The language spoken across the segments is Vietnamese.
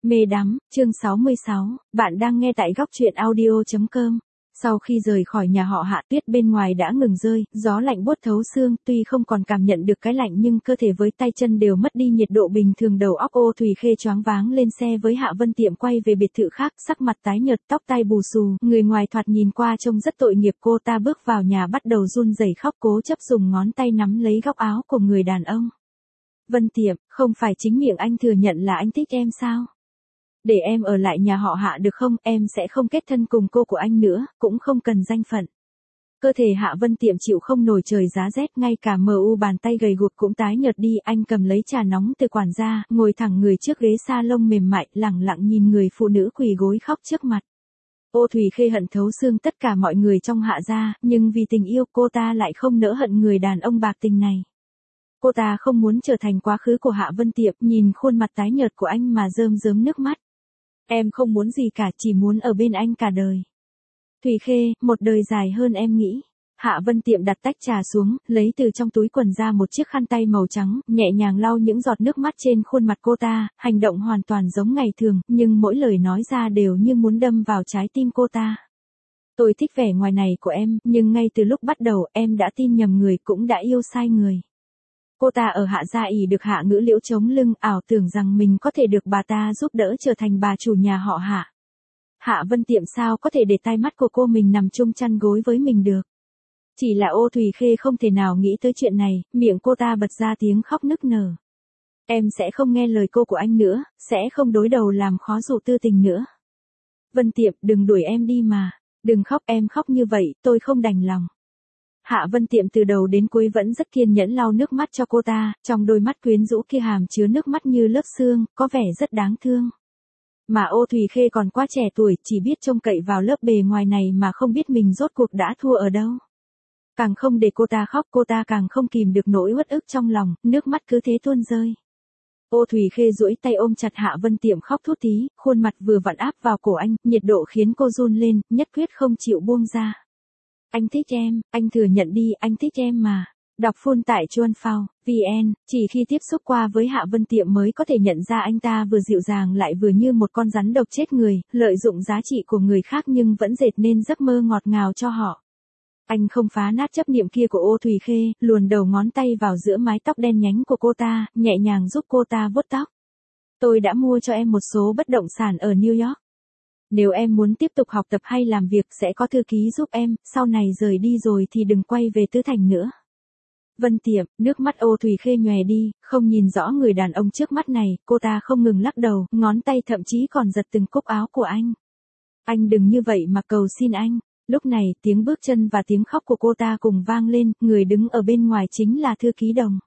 Mê đắm, chương 66, bạn đang nghe tại góc truyện audio.com. Sau khi rời khỏi nhà họ Hạ, tuyết bên ngoài đã ngừng rơi, gió lạnh buốt thấu xương, tuy không còn cảm nhận được cái lạnh nhưng cơ thể với tay chân đều mất đi nhiệt độ bình thường. Đầu óc Ô Thùy Khê choáng váng lên xe với Hạ Vân Tiệm quay về biệt thự khác, sắc mặt tái nhợt, tóc tai bù xù, người ngoài thoạt nhìn qua trông rất tội nghiệp. Cô ta bước vào nhà bắt đầu run rẩy khóc, cố chấp dùng ngón tay nắm lấy góc áo của người đàn ông. Vân Tiệm, không phải chính miệng anh thừa nhận là anh thích em sao? Để em ở lại nhà họ Hạ được không, em sẽ không kết thân cùng cô của anh nữa, cũng không cần danh phận. Cơ thể Hạ Vân Tiệm chịu không nổi trời giá rét, ngay cả bàn tay gầy guộc cũng tái nhợt đi. Anh cầm lấy trà nóng từ quản gia, ngồi thẳng người trước ghế salon mềm mại, lẳng lặng nhìn người phụ nữ quỳ gối khóc trước mặt. Ô Thùy Khê hận thấu xương tất cả mọi người trong Hạ gia, nhưng vì tình yêu cô ta lại không nỡ hận người đàn ông bạc tình này. Cô ta không muốn trở thành quá khứ của Hạ Vân Tiệm, nhìn khuôn mặt tái nhợt của anh mà rơm rớm nước mắt. Em không muốn gì cả, chỉ muốn ở bên anh cả đời. Thùy Khê, một đời dài hơn em nghĩ. Hạ Vân Tiệm đặt tách trà xuống, lấy từ trong túi quần ra một chiếc khăn tay màu trắng, nhẹ nhàng lau những giọt nước mắt trên khuôn mặt cô ta, hành động hoàn toàn giống ngày thường, nhưng mỗi lời nói ra đều như muốn đâm vào trái tim cô ta. Tôi thích vẻ ngoài này của em, nhưng ngay từ lúc bắt đầu em đã tin nhầm người, cũng đã yêu sai người. Cô ta ở Hạ gia ỷ được Hạ Ngữ Liễu chống lưng, ảo tưởng rằng mình có thể được bà ta giúp đỡ trở thành bà chủ nhà họ Hạ. Hạ Vân Tiệm sao có thể để tai mắt của cô mình nằm chung chăn gối với mình được. Chỉ là Ô Thùy Khê không thể nào nghĩ tới chuyện này, miệng cô ta bật ra tiếng khóc nức nở. Em sẽ không nghe lời cô của anh nữa, sẽ không đối đầu làm khó Dụ Tư Tình nữa. Vân Tiệm, đừng đuổi em đi mà, đừng khóc, em khóc như vậy, tôi không đành lòng. Hạ Vân Tiệm từ đầu đến cuối vẫn rất kiên nhẫn lau nước mắt cho cô ta, trong đôi mắt quyến rũ kia hàm chứa nước mắt như lớp xương, có vẻ rất đáng thương. Mà Ô Thùy Khê còn quá trẻ tuổi, chỉ biết trông cậy vào lớp bề ngoài này mà không biết mình rốt cuộc đã thua ở đâu. Càng không để cô ta khóc, cô ta càng không kìm được nỗi uất ức trong lòng, nước mắt cứ thế tuôn rơi. Ô Thùy Khê duỗi tay ôm chặt Hạ Vân Tiệm khóc thút thít, khuôn mặt vừa vặn áp vào cổ anh, nhiệt độ khiến cô run lên, nhất quyết không chịu buông ra. Anh thích em, anh thừa nhận đi, anh thích em mà. Đọc full tại chuanphao.vn, chỉ khi tiếp xúc qua với Hạ Vân Tiệm mới có thể nhận ra anh ta vừa dịu dàng lại vừa như một con rắn độc chết người, lợi dụng giá trị của người khác nhưng vẫn dệt nên giấc mơ ngọt ngào cho họ. Anh không phá nát chấp niệm kia của Ô Thùy Khê, luồn đầu ngón tay vào giữa mái tóc đen nhánh của cô ta, nhẹ nhàng giúp cô ta vuốt tóc. Tôi đã mua cho em một số bất động sản ở New York. Nếu em muốn tiếp tục học tập hay làm việc sẽ có thư ký giúp em, sau này rời đi rồi thì đừng quay về Tứ Thành nữa. Vân Tiệm, nước mắt Ô Thùy Khê nhòe đi, không nhìn rõ người đàn ông trước mắt này, cô ta không ngừng lắc đầu, ngón tay thậm chí còn giật từng cúc áo của anh. Anh đừng như vậy mà cầu xin anh. Lúc này, tiếng bước chân và tiếng khóc của cô ta cùng vang lên, người đứng ở bên ngoài chính là thư ký Đồng.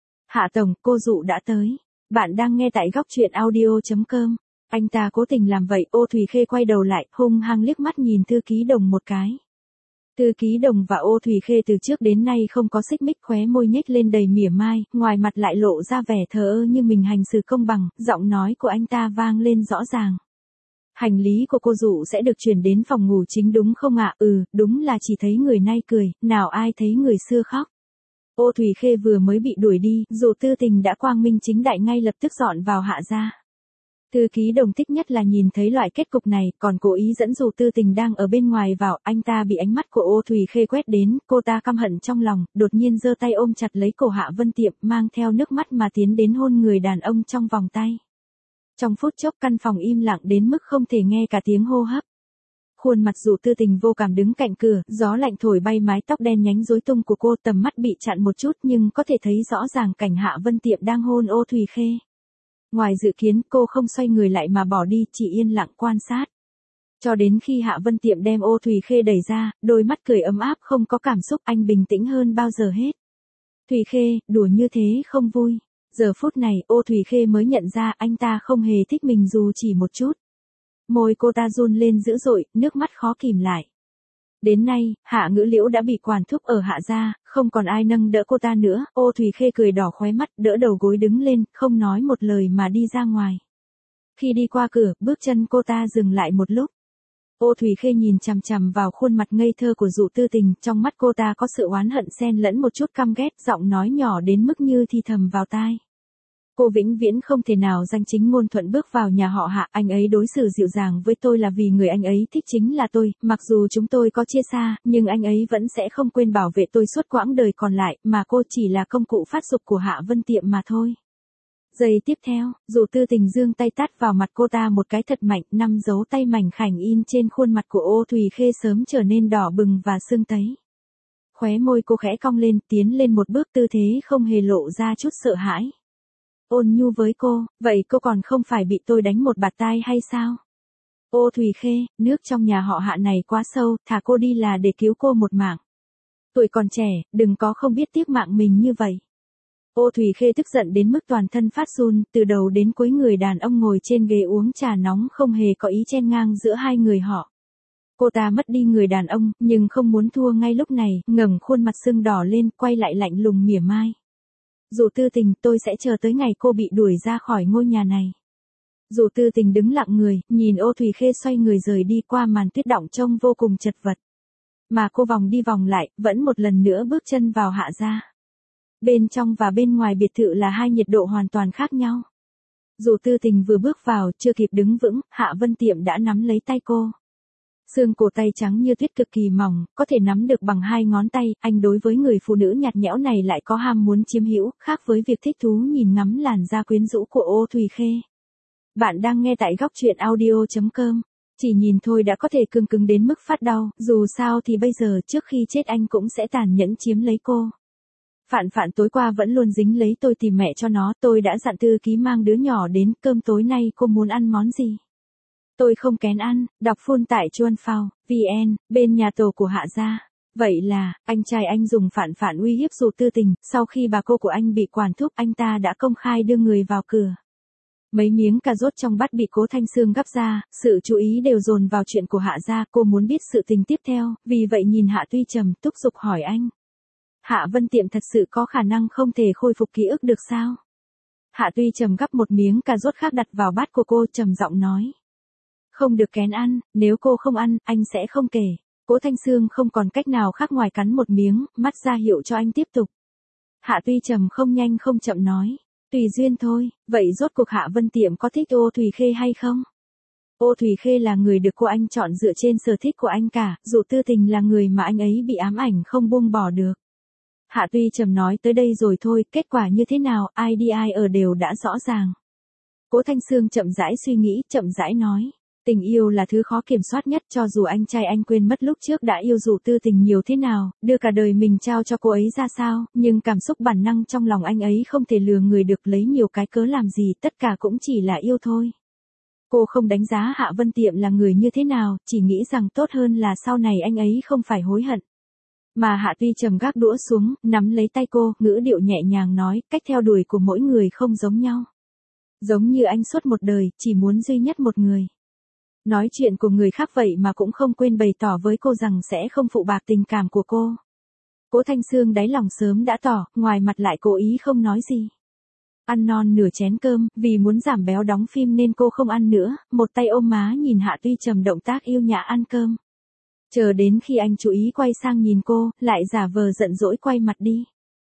Hạ Tổng, cô Dụ đã tới. Bạn đang nghe tại góc truyện audio.com. Anh ta cố tình làm vậy, Ô Thùy Khê quay đầu lại, hung hăng liếc mắt nhìn thư ký Đồng một cái. Thư ký Đồng và Ô Thùy Khê từ trước đến nay không có xích mích, khóe môi nhếch lên đầy mỉa mai, ngoài mặt lại lộ ra vẻ thờ ơ như mình hành xử công bằng, giọng nói của anh ta vang lên rõ ràng. Hành lý của cô Dụ sẽ được chuyển đến phòng ngủ chính đúng không ạ? Ừ, đúng là chỉ thấy người nay cười, nào ai thấy người xưa khóc. Ô Thùy Khê vừa mới bị đuổi đi, Dụ Tư Tình đã quang minh chính đại ngay lập tức dọn vào Hạ gia. Thư ký Đồng thích nhất là nhìn thấy loại kết cục này, còn cố ý dẫn Dụ Tư Tình đang ở bên ngoài vào, anh ta bị ánh mắt của Ô Thùy Khê quét đến, cô ta căm hận trong lòng, đột nhiên giơ tay ôm chặt lấy cổ Hạ Vân Tiệm, mang theo nước mắt mà tiến đến hôn người đàn ông trong vòng tay. Trong phút chốc căn phòng im lặng đến mức không thể nghe cả tiếng hô hấp. Khuôn mặt Dụ Tư Tình vô cảm đứng cạnh cửa, gió lạnh thổi bay mái tóc đen nhánh rối tung của cô, tầm mắt bị chặn một chút nhưng có thể thấy rõ ràng cảnh Hạ Vân Tiệm đang hôn Ô Thùy Khê. Ngoài dự kiến, cô không xoay người lại mà bỏ đi, chỉ yên lặng quan sát. Cho đến khi Hạ Vân Tiệm đem Ô Thùy Khê đẩy ra, đôi mắt cười ấm áp không có cảm xúc, anh bình tĩnh hơn bao giờ hết. Thùy Khê, đùa như thế không vui. Giờ phút này, Ô Thùy Khê mới nhận ra anh ta không hề thích mình dù chỉ một chút. Môi cô ta run lên dữ dội, nước mắt khó kìm lại. Đến nay, Hạ Ngữ Liễu đã bị quản thúc ở Hạ gia, không còn ai nâng đỡ cô ta nữa, Ô Thùy Khê cười đỏ khóe mắt, đỡ đầu gối đứng lên, không nói một lời mà đi ra ngoài. Khi đi qua cửa, bước chân cô ta dừng lại một lúc. Ô Thùy Khê nhìn chằm chằm vào khuôn mặt ngây thơ của Dụ Tư Tình, trong mắt cô ta có sự oán hận xen lẫn một chút căm ghét, giọng nói nhỏ đến mức như thì thầm vào tai. Cô vĩnh viễn không thể nào danh chính ngôn thuận bước vào nhà họ Hạ, anh ấy đối xử dịu dàng với tôi là vì người anh ấy thích chính là tôi, mặc dù chúng tôi có chia xa, nhưng anh ấy vẫn sẽ không quên bảo vệ tôi suốt quãng đời còn lại, mà cô chỉ là công cụ phát dục của Hạ Vân Tiệm mà thôi. Giây tiếp theo, Dụ Tư Tình giương tay tát vào mặt cô ta một cái thật mạnh, 5 dấu tay mảnh khảnh in trên khuôn mặt của Ô Thùy Khê sớm trở nên đỏ bừng và sưng tấy. Khóe môi cô khẽ cong lên, tiến lên một bước, tư thế không hề lộ ra chút sợ hãi. Ôn nhu với cô, vậy cô còn không phải bị tôi đánh một bạt tai hay sao? Ô Thùy Khê, nước trong nhà họ Hạ này quá sâu, thả cô đi là để cứu cô một mạng. Tuổi còn trẻ, đừng có không biết tiếc mạng mình như vậy. Ô Thùy Khê tức giận đến mức toàn thân phát run, từ đầu đến cuối người đàn ông ngồi trên ghế uống trà nóng không hề có ý chen ngang giữa hai người họ. Cô ta mất đi người đàn ông, nhưng không muốn thua ngay lúc này, ngẩng khuôn mặt sưng đỏ lên, quay lại lạnh lùng mỉa mai. Dụ Tư Tình, tôi sẽ chờ tới ngày cô bị đuổi ra khỏi ngôi nhà này. Dụ Tư Tình đứng lặng người, nhìn Ô Thùy Khê xoay người rời đi qua màn tuyết đọng trông vô cùng chật vật. Mà cô vòng đi vòng lại, vẫn một lần nữa bước chân vào Hạ gia. Bên trong và bên ngoài biệt thự là hai nhiệt độ hoàn toàn khác nhau. Dụ Tư Tình vừa bước vào, chưa kịp đứng vững, Hạ Vân Tiệm đã nắm lấy tay cô. Xương cổ tay trắng như tuyết cực kỳ mỏng, có thể nắm được bằng 2 ngón tay, anh đối với người phụ nữ nhạt nhẽo này lại có ham muốn chiếm hữu, khác với việc thích thú nhìn ngắm làn da quyến rũ của Ô Thùy Khê. Bạn đang nghe tại góc truyện audio.com. Chỉ nhìn thôi đã có thể cứng đến mức phát đau, dù sao thì bây giờ trước khi chết anh cũng sẽ tàn nhẫn chiếm lấy cô. Phạn tối qua vẫn luôn dính lấy tôi tìm mẹ cho nó, tôi đã dặn thư ký mang đứa nhỏ đến, cơm tối nay cô muốn ăn món gì? Tôi không kén ăn, đọc full tại Chuan Phao, VN, bên nhà tổ của Hạ gia. Vậy là, anh trai anh dùng Phạn uy hiếp Dụ Tư Tình, sau khi bà cô của anh bị quản thúc, anh ta đã công khai đưa người vào cửa. Mấy miếng cà rốt trong bát bị Cố Thanh Sương gắp ra, sự chú ý đều dồn vào chuyện của Hạ gia, cô muốn biết sự tình tiếp theo, vì vậy nhìn Hạ Tuy Trầm thúc giục hỏi anh. Hạ Vân Tiệm thật sự có khả năng không thể khôi phục ký ức được sao? Hạ Tuy Trầm gắp một miếng cà rốt khác đặt vào bát của cô, trầm giọng nói. Không được kén ăn, nếu cô không ăn, anh sẽ không kể. Cố Thanh Sương không còn cách nào khác ngoài cắn một miếng, mắt ra hiệu cho anh tiếp tục. Hạ Tuy Trầm không nhanh không chậm nói. Tùy duyên thôi, vậy rốt cuộc Hạ Vân Tiệm có thích Ô Thùy Khê hay không? Ô Thùy Khê là người được cô anh chọn dựa trên sở thích của anh cả, Dụ Tư Tình là người mà anh ấy bị ám ảnh không buông bỏ được. Hạ Tuy Trầm nói tới đây rồi thôi, kết quả như thế nào, ai đi ai ở đều đã rõ ràng. Cố Thanh Sương chậm rãi suy nghĩ, chậm rãi nói. Tình yêu là thứ khó kiểm soát nhất, cho dù anh trai anh quên mất lúc trước đã yêu Dụ Tư Tình nhiều thế nào, đưa cả đời mình trao cho cô ấy ra sao, nhưng cảm xúc bản năng trong lòng anh ấy không thể lừa người được, lấy nhiều cái cớ làm gì, tất cả cũng chỉ là yêu thôi. Cô không đánh giá Hạ Vân Tiệm là người như thế nào, chỉ nghĩ rằng tốt hơn là sau này anh ấy không phải hối hận. Mà Hạ Tuy Trầm gác đũa xuống, nắm lấy tay cô, ngữ điệu nhẹ nhàng nói, cách theo đuổi của mỗi người không giống nhau. Giống như anh suốt một đời, chỉ muốn duy nhất một người. Nói chuyện của người khác vậy mà cũng không quên bày tỏ với cô rằng sẽ không phụ bạc tình cảm của cô. Cố Thanh Sương đáy lòng sớm đã tỏ, ngoài mặt lại cố ý không nói gì. Ăn non nửa chén cơm, vì muốn giảm béo đóng phim nên cô không ăn nữa, một tay ôm má nhìn Hạ Tuy Trầm động tác yêu nhã ăn cơm. Chờ đến khi anh chú ý quay sang nhìn cô, lại giả vờ giận dỗi quay mặt đi.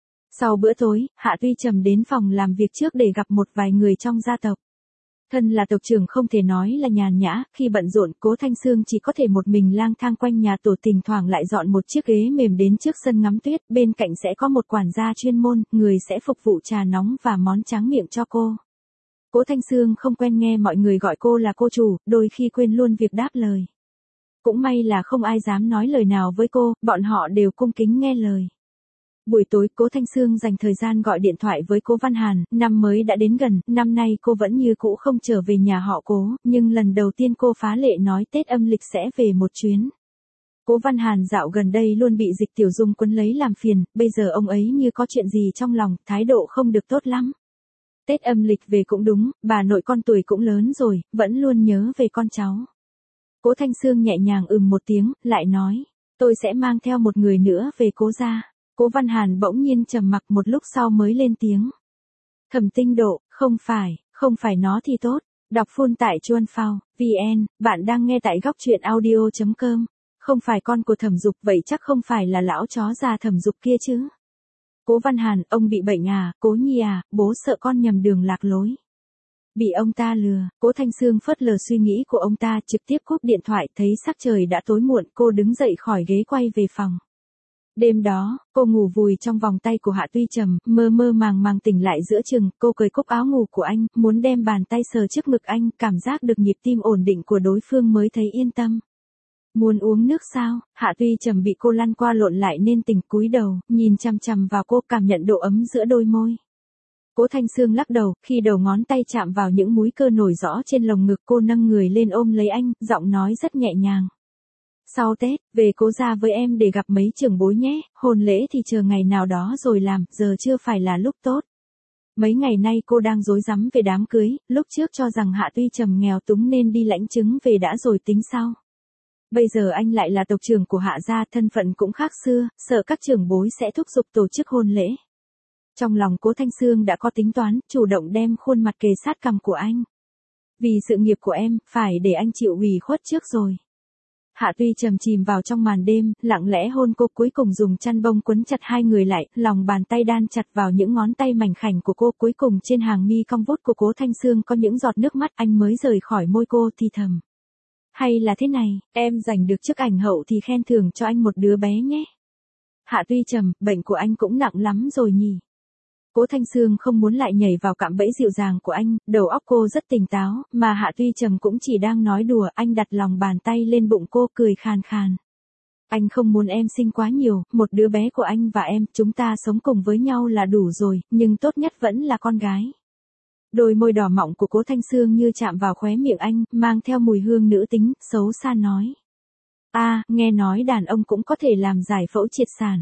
Sau bữa tối, Hạ Tuy Trầm đến phòng làm việc trước để gặp một vài người trong gia tộc. Thân là tộc trưởng không thể nói là nhàn nhã, khi bận rộn, Cố Thanh Sương chỉ có thể một mình lang thang quanh nhà tổ, thỉnh thoảng lại dọn một chiếc ghế mềm đến trước sân ngắm tuyết, bên cạnh sẽ có một quản gia chuyên môn, người sẽ phục vụ trà nóng và món tráng miệng cho cô. Cố Thanh Sương không quen nghe mọi người gọi cô là cô chủ, đôi khi quên luôn việc đáp lời. Cũng may là không ai dám nói lời nào với cô, bọn họ đều cung kính nghe lời. Buổi tối, Cố Thanh Sương dành thời gian gọi điện thoại với Cố Văn Hàn, năm mới đã đến gần, năm nay cô vẫn như cũ không trở về nhà họ Cố, nhưng lần đầu tiên cô phá lệ nói Tết âm lịch sẽ về một chuyến. Cố Văn Hàn dạo gần đây luôn bị Dịch Tiểu Dung quấn lấy làm phiền, bây giờ ông ấy như có chuyện gì trong lòng, thái độ không được tốt lắm. Tết âm lịch về cũng đúng, bà nội con tuổi cũng lớn rồi, vẫn luôn nhớ về con cháu. Cố Thanh Sương nhẹ nhàng một tiếng, lại nói, tôi sẽ mang theo một người nữa về Cố gia. Cố Văn Hàn bỗng nhiên trầm mặc một lúc sau mới lên tiếng. Thẩm Tinh Độ, không phải nó thì tốt. Đọc full tại Chuan Phao, VN, bạn đang nghe tại góc truyện audio.com. Không phải con của Thẩm Dục, vậy chắc không phải là lão chó già Thẩm Dục kia chứ. Cố Văn Hàn, ông bị bệnh à, Cố Nhi à, bố sợ con nhầm đường lạc lối. Bị ông ta lừa, Cố Thanh Sương phớt lờ suy nghĩ của ông ta, trực tiếp cúp điện thoại, thấy sắc trời đã tối muộn, cô đứng dậy khỏi ghế quay về phòng. Đêm đó, cô ngủ vùi trong vòng tay của Hạ Tuy Trầm, mơ mơ màng màng tỉnh lại giữa chừng, cô cởi cúc áo ngủ của anh, muốn đem bàn tay sờ trước ngực anh, cảm giác được nhịp tim ổn định của đối phương mới thấy yên tâm. Muốn uống nước sao? Hạ Tuy Trầm bị cô lăn qua lộn lại nên tỉnh, cúi đầu, nhìn chằm chằm vào cô, cảm nhận độ ấm giữa đôi môi. Cố Thanh Sương lắc đầu, khi đầu ngón tay chạm vào những múi cơ nổi rõ trên lồng ngực, cô nâng người lên ôm lấy anh, giọng nói rất nhẹ nhàng. Sau Tết, về Cố gia với em để gặp mấy trưởng bối nhé, hôn lễ thì chờ ngày nào đó rồi làm, giờ chưa phải là lúc tốt. Mấy ngày nay cô đang rối rắm về đám cưới, lúc trước cho rằng Hạ Tuy Trầm nghèo túng nên đi lãnh chứng về đã rồi tính sau. Bây giờ anh lại là tộc trưởng của Hạ gia, thân phận cũng khác xưa, sợ các trưởng bối sẽ thúc giục tổ chức hôn lễ. Trong lòng Cố Thanh Sương đã có tính toán, chủ động đem khuôn mặt kề sát cằm của anh. Vì sự nghiệp của em, phải để anh chịu ủy khuất trước rồi. Hạ Tuy Trầm chìm vào trong màn đêm, lặng lẽ hôn cô, cuối cùng dùng chăn bông quấn chặt hai người lại, lòng bàn tay đan chặt vào những ngón tay mảnh khảnh của cô, cuối cùng trên hàng mi cong vút của Cố Thanh Sương có những giọt nước mắt, anh mới rời khỏi môi cô thì thầm. Hay là thế này, em giành được chức ảnh hậu thì khen thưởng cho anh một đứa bé nhé. Hạ Tuy Trầm, bệnh của anh cũng nặng lắm rồi nhỉ. Cố Thanh Sương không muốn lại nhảy vào cạm bẫy dịu dàng của anh, đầu óc cô rất tỉnh táo, mà Hạ Tuy Trầm cũng chỉ đang nói đùa, anh đặt lòng bàn tay lên bụng cô, cười khàn khàn. Anh không muốn em sinh quá nhiều, một đứa bé của anh và em, chúng ta sống cùng với nhau là đủ rồi, nhưng tốt nhất vẫn là con gái. Đôi môi đỏ mọng của Cố Thanh Sương như chạm vào khóe miệng anh, mang theo mùi hương nữ tính, xấu xa nói. Nghe nói đàn ông cũng có thể làm giải phẫu triệt sản.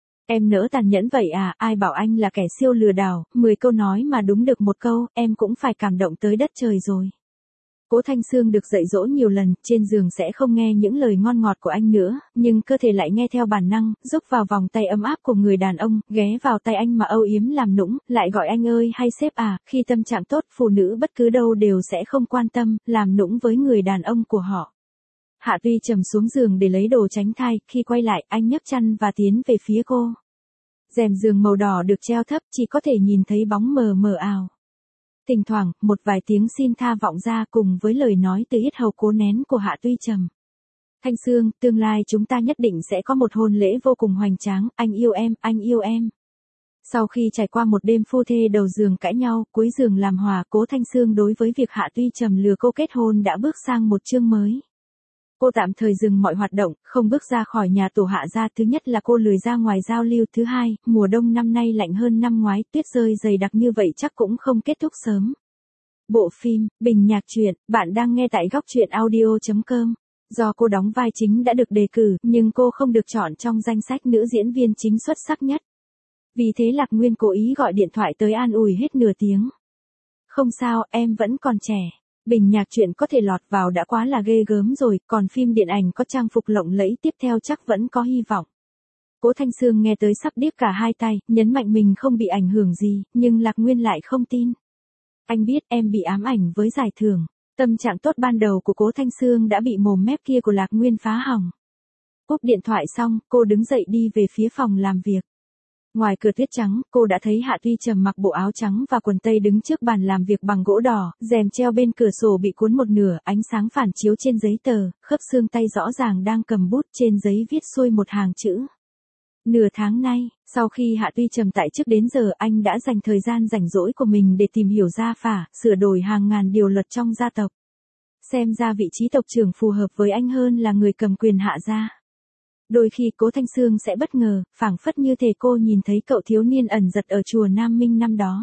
Em nỡ tàn nhẫn vậy à, ai bảo anh là kẻ siêu lừa đảo, 10 câu nói mà đúng được một câu, em cũng phải cảm động tới đất trời rồi. Cố Thanh Sương được dạy dỗ nhiều lần, trên giường sẽ không nghe những lời ngon ngọt của anh nữa, nhưng cơ thể lại nghe theo bản năng, rúc vào vòng tay ấm áp của người đàn ông, ghé vào tay anh mà âu yếm làm nũng, lại gọi anh ơi hay sếp à, khi tâm trạng tốt, phụ nữ bất cứ đâu đều sẽ không quan tâm, làm nũng với người đàn ông của họ. Hạ Tuy Trầm xuống giường để lấy đồ tránh thai, khi quay lại, anh nhấc chăn và tiến về phía cô. Rèm giường màu đỏ được treo thấp, chỉ có thể nhìn thấy bóng mờ mờ ảo. Thỉnh thoảng, một vài tiếng xin tha vọng ra cùng với lời nói từ yết hầu cố nén của Hạ Tuy Trầm. Thanh Sương, tương lai chúng ta nhất định sẽ có một hôn lễ vô cùng hoành tráng, anh yêu em, anh yêu em. Sau khi trải qua một đêm phu thê đầu giường cãi nhau, cuối giường làm hòa, Cố Thanh Sương đối với việc Hạ Tuy Trầm lừa cô kết hôn đã bước sang một chương mới. Cô tạm thời dừng mọi hoạt động, không bước ra khỏi nhà tổ Hạ gia. Thứ nhất là cô lười ra ngoài giao lưu. Thứ hai, mùa đông năm nay lạnh hơn năm ngoái, tuyết rơi dày đặc như vậy chắc cũng không kết thúc sớm. Bộ phim, Bình Nhạc Truyện, bạn đang nghe tại góc truyện audio.com. Do cô đóng vai chính đã được đề cử, nhưng cô không được chọn trong danh sách nữ diễn viên chính xuất sắc nhất. Vì thế Lạc Nguyên cố ý gọi điện thoại tới an ủi hết nửa tiếng. Không sao, em vẫn còn trẻ. Bình Nhạc Truyện có thể lọt vào đã quá là ghê gớm rồi, còn phim điện ảnh có trang phục lộng lẫy tiếp theo chắc vẫn có hy vọng. Cố Thanh Sương nghe tới sắp điếc cả hai tay, nhấn mạnh mình không bị ảnh hưởng gì, nhưng Lạc Nguyên lại không tin. Anh biết em bị ám ảnh với giải thưởng. Tâm trạng tốt ban đầu của Cố Thanh Sương đã bị mồm mép kia của Lạc Nguyên phá hỏng. Cúp điện thoại xong, cô đứng dậy đi về phía phòng làm việc. Ngoài cửa tuyết trắng, cô đã thấy Hạ Tuy Trầm mặc bộ áo trắng và quần tây đứng trước bàn làm việc bằng gỗ đỏ, rèm treo bên cửa sổ bị cuốn một nửa, ánh sáng phản chiếu trên giấy tờ, khớp xương tay rõ ràng đang cầm bút, trên giấy viết xuôi một hàng chữ. Nửa tháng nay, sau khi Hạ Tuy Trầm tại chức đến giờ, anh đã dành thời gian rảnh rỗi của mình để tìm hiểu gia phả, sửa đổi hàng ngàn điều luật trong gia tộc. Xem ra vị trí tộc trưởng phù hợp với anh hơn là người cầm quyền Hạ gia. Đôi khi Cố Thanh Sương sẽ bất ngờ, phảng phất như thể cô nhìn thấy cậu thiếu niên ẩn giật ở chùa Nam Minh năm đó.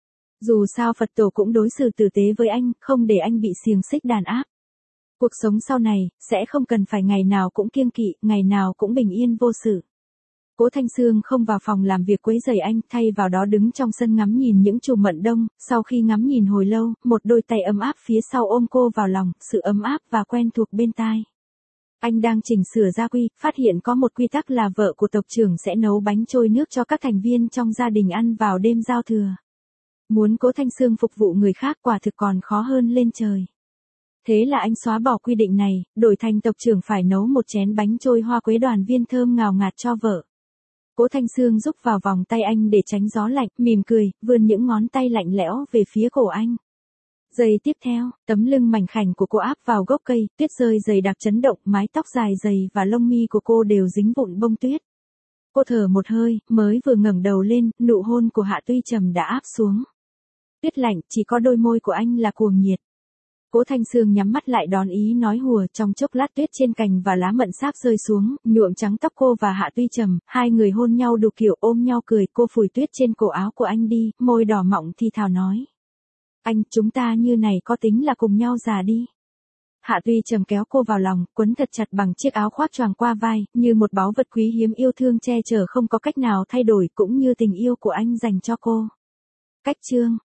Dù sao Phật tổ cũng đối xử tử tế với anh, không để anh bị xiềng xích đàn áp. Cuộc sống sau này, sẽ không cần phải ngày nào cũng kiêng kỵ, ngày nào cũng bình yên vô sự. Cố Thanh Sương không vào phòng làm việc quấy rầy anh, thay vào đó đứng trong sân ngắm nhìn những chùm mận đông, sau khi ngắm nhìn hồi lâu, một đôi tay ấm áp phía sau ôm cô vào lòng, sự ấm áp và quen thuộc bên tai. Anh đang chỉnh sửa gia quy, phát hiện có một quy tắc là vợ của tộc trưởng sẽ nấu bánh trôi nước cho các thành viên trong gia đình ăn vào đêm giao thừa. Muốn Cố Thanh Sương phục vụ người khác quả thực còn khó hơn lên trời. Thế là anh xóa bỏ quy định này, đổi thành tộc trưởng phải nấu một chén bánh trôi hoa quế đoàn viên thơm ngào ngạt cho vợ. Cố Thanh Sương rúc vào vòng tay anh để tránh gió lạnh, mỉm cười, vươn những ngón tay lạnh lẽo về phía cổ anh. Giây tiếp theo, tấm lưng mảnh khảnh của cô áp vào gốc cây, tuyết rơi dày đặc chấn động, mái tóc dài dày và lông mi của cô đều dính vụn bông tuyết. Cô thở một hơi, mới vừa ngẩng đầu lên, nụ hôn của Hạ Tuy Trầm đã áp xuống. Tuyết lạnh, chỉ có đôi môi của anh là cuồng nhiệt. Cố Thanh Sương nhắm mắt lại đón ý nói hùa, trong chốc lát tuyết trên cành và lá mận sáp rơi xuống, nhuộm trắng tóc cô và Hạ Tuy Trầm, hai người hôn nhau đủ kiểu ôm nhau cười, cô phủi tuyết trên cổ áo của anh đi, môi đỏ mọng thì thào nói. Anh, chúng ta như này có tính là cùng nhau già đi. Hạ Tuy Trầm kéo cô vào lòng, quấn thật chặt bằng chiếc áo khoác choàng qua vai, như một báu vật quý hiếm yêu thương che chở không có cách nào thay đổi cũng như tình yêu của anh dành cho cô. Cách chương